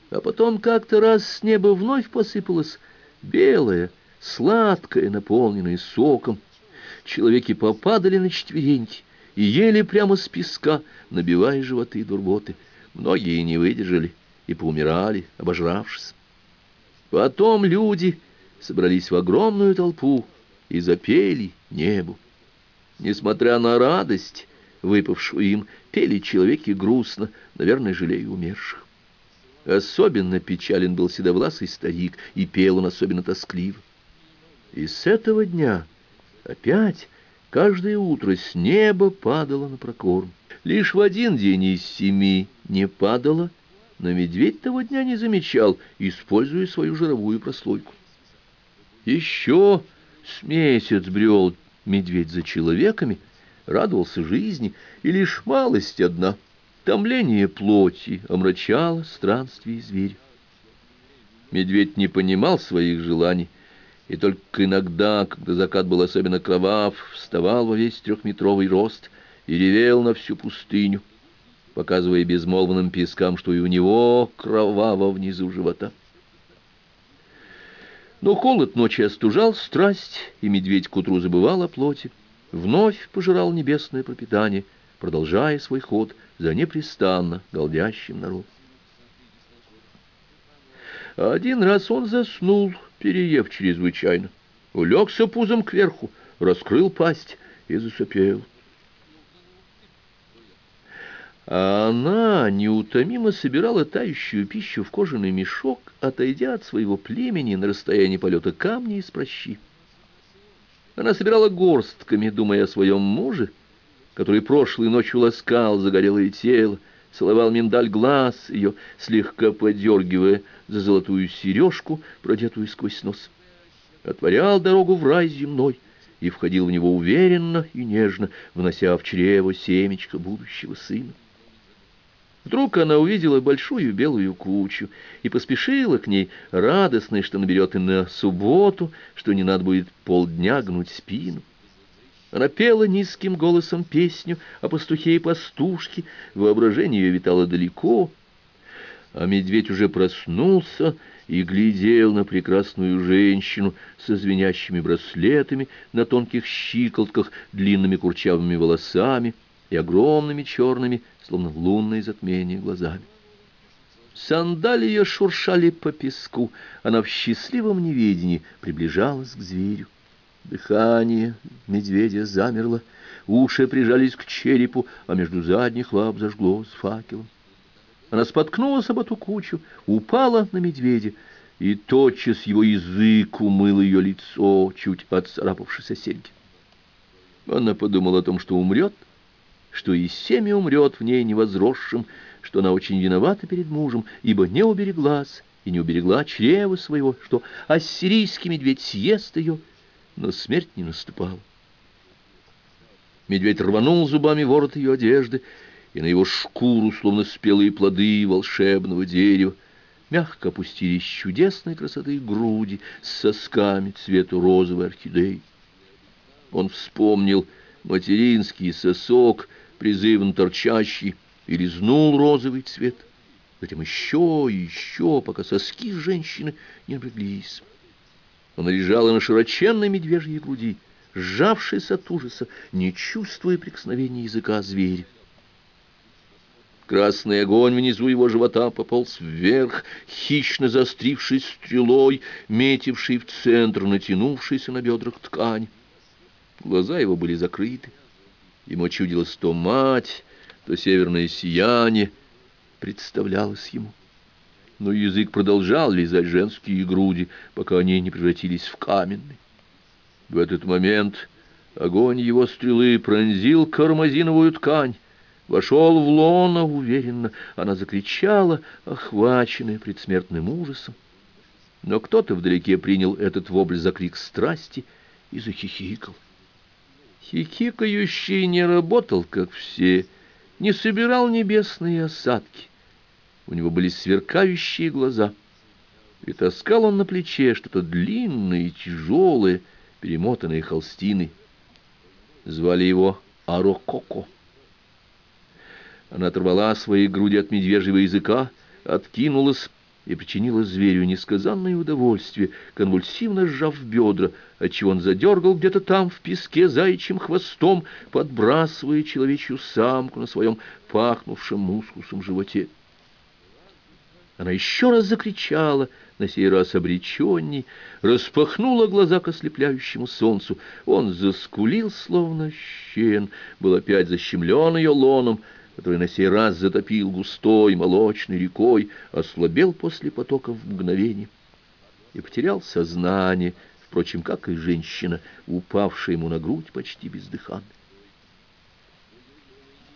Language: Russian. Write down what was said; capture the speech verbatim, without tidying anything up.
А потом как-то раз с неба вновь посыпалось белое, сладкое, наполненное соком. Человеки попадали на четвереньки и ели прямо с песка, набивая животы до рвоты. Многие не выдержали и поумирали, обожравшись. Потом люди собрались в огромную толпу и запели небу. Несмотря на радость, выпавшую им, пели человеки грустно, наверное, жалея умерших. Особенно печален был седовласый старик, и пел он особенно тоскливо. И с этого дня опять каждое утро с неба падало на прокорм. Лишь в один день из семи не падало, но медведь того дня не замечал, используя свою жировую прослойку. Еще с месяц брел медведь за человеками, радовался жизни, и лишь малость одна — томление плоти омрачало странствие зверя. Медведь не понимал своих желаний, и только иногда, когда закат был особенно кровав, вставал во весь трехметровый рост и ревел на всю пустыню, показывая безмолвным пескам, что и у него кроваво внизу живота. Но холод ночи остужал страсть, и медведь к утру забывал о плоти, вновь пожирал небесное пропитание, продолжая свой ход за непрестанно голдящим народом. Один раз он заснул, переев чрезвычайно, улегся пузом кверху, раскрыл пасть и засопел. А она неутомимо собирала тающую пищу в кожаный мешок, отойдя от своего племени на расстояние полета камня из пращи. Она собирала горстками, думая о своем муже, который прошлой ночью ласкал загорелое тело, целовал миндаль глаз ее, слегка подергивая за золотую сережку, продетую сквозь нос. Отворял дорогу в рай земной и входил в него уверенно и нежно, внося в чрево семечко будущего сына. Вдруг она увидела большую белую кучу и поспешила к ней, радостной, что наберет и на субботу, что не надо будет полдня гнуть спину. Она пела низким голосом песню о пастухе и пастушке, воображение ее витало далеко, а медведь уже проснулся и глядел на прекрасную женщину со звенящими браслетами на тонких щиколотках, длинными курчавыми волосами и огромными черными, словно лунное затмение, глазами. Сандали ее шуршали по песку, она в счастливом неведении приближалась к зверю. Дыхание медведя замерло, уши прижались к черепу, а между задних лап зажглось факелом. Она споткнулась об эту кучу, упала на медведя, и тотчас его язык умыл ее лицо, чуть отцарапавшись о серьги. Она подумала о том, что умрет, что и семя умрет в ней невозросшим, что она очень виновата перед мужем, ибо не убереглась и не уберегла чрева своего, что ассирийский медведь съест ее, но смерть не наступала. Медведь рванул зубами ворот ее одежды, и на его шкуру, словно спелые плоды волшебного дерева, мягко опустились чудесной красоты груди с сосками цвета розовой орхидеи. Он вспомнил материнский сосок, призывно торчащий, и лизнул розовый цвет. Затем еще и еще, пока соски женщины не напряглись. Она лежала на широченной медвежьей груди, сжавшись от ужаса, не чувствуя прикосновения языка зверя. Красный огонь внизу его живота пополз вверх, хищно заострившись стрелой, метившей в центр натянувшейся на бедрах ткань. Глаза его были закрыты. Ему чудилось то мать, то северное сияние представлялось ему. Но язык продолжал лизать женские груди, пока они не превратились в каменные. В этот момент огонь его стрелы пронзил кармазиновую ткань, вошел в лоно уверенно. Она закричала, охваченная предсмертным ужасом. Но кто-то вдалеке принял этот вопль за крик страсти и захихикал. Хихикающий не работал, как все, не собирал небесные осадки. У него были сверкающие глаза, и таскал он на плече что-то длинное и тяжелое, перемотанное холстиной. Звали его Арококо. Она оторвала свои груди от медвежьего языка, откинулась и причинила зверю несказанное удовольствие, конвульсивно сжав бедра, отчего он задергал где-то там в песке заячьим хвостом, подбрасывая человечью самку на своем пахнувшем мускусом животе. Она еще раз закричала, на сей раз обреченней, распахнула глаза к ослепляющему солнцу. Он заскулил, словно щен, был опять защемлен ее лоном, который на сей раз затопил густой молочной рекой, ослабел после потока в мгновение и потерял сознание, впрочем, как и женщина, упавшая ему на грудь почти бездыханная.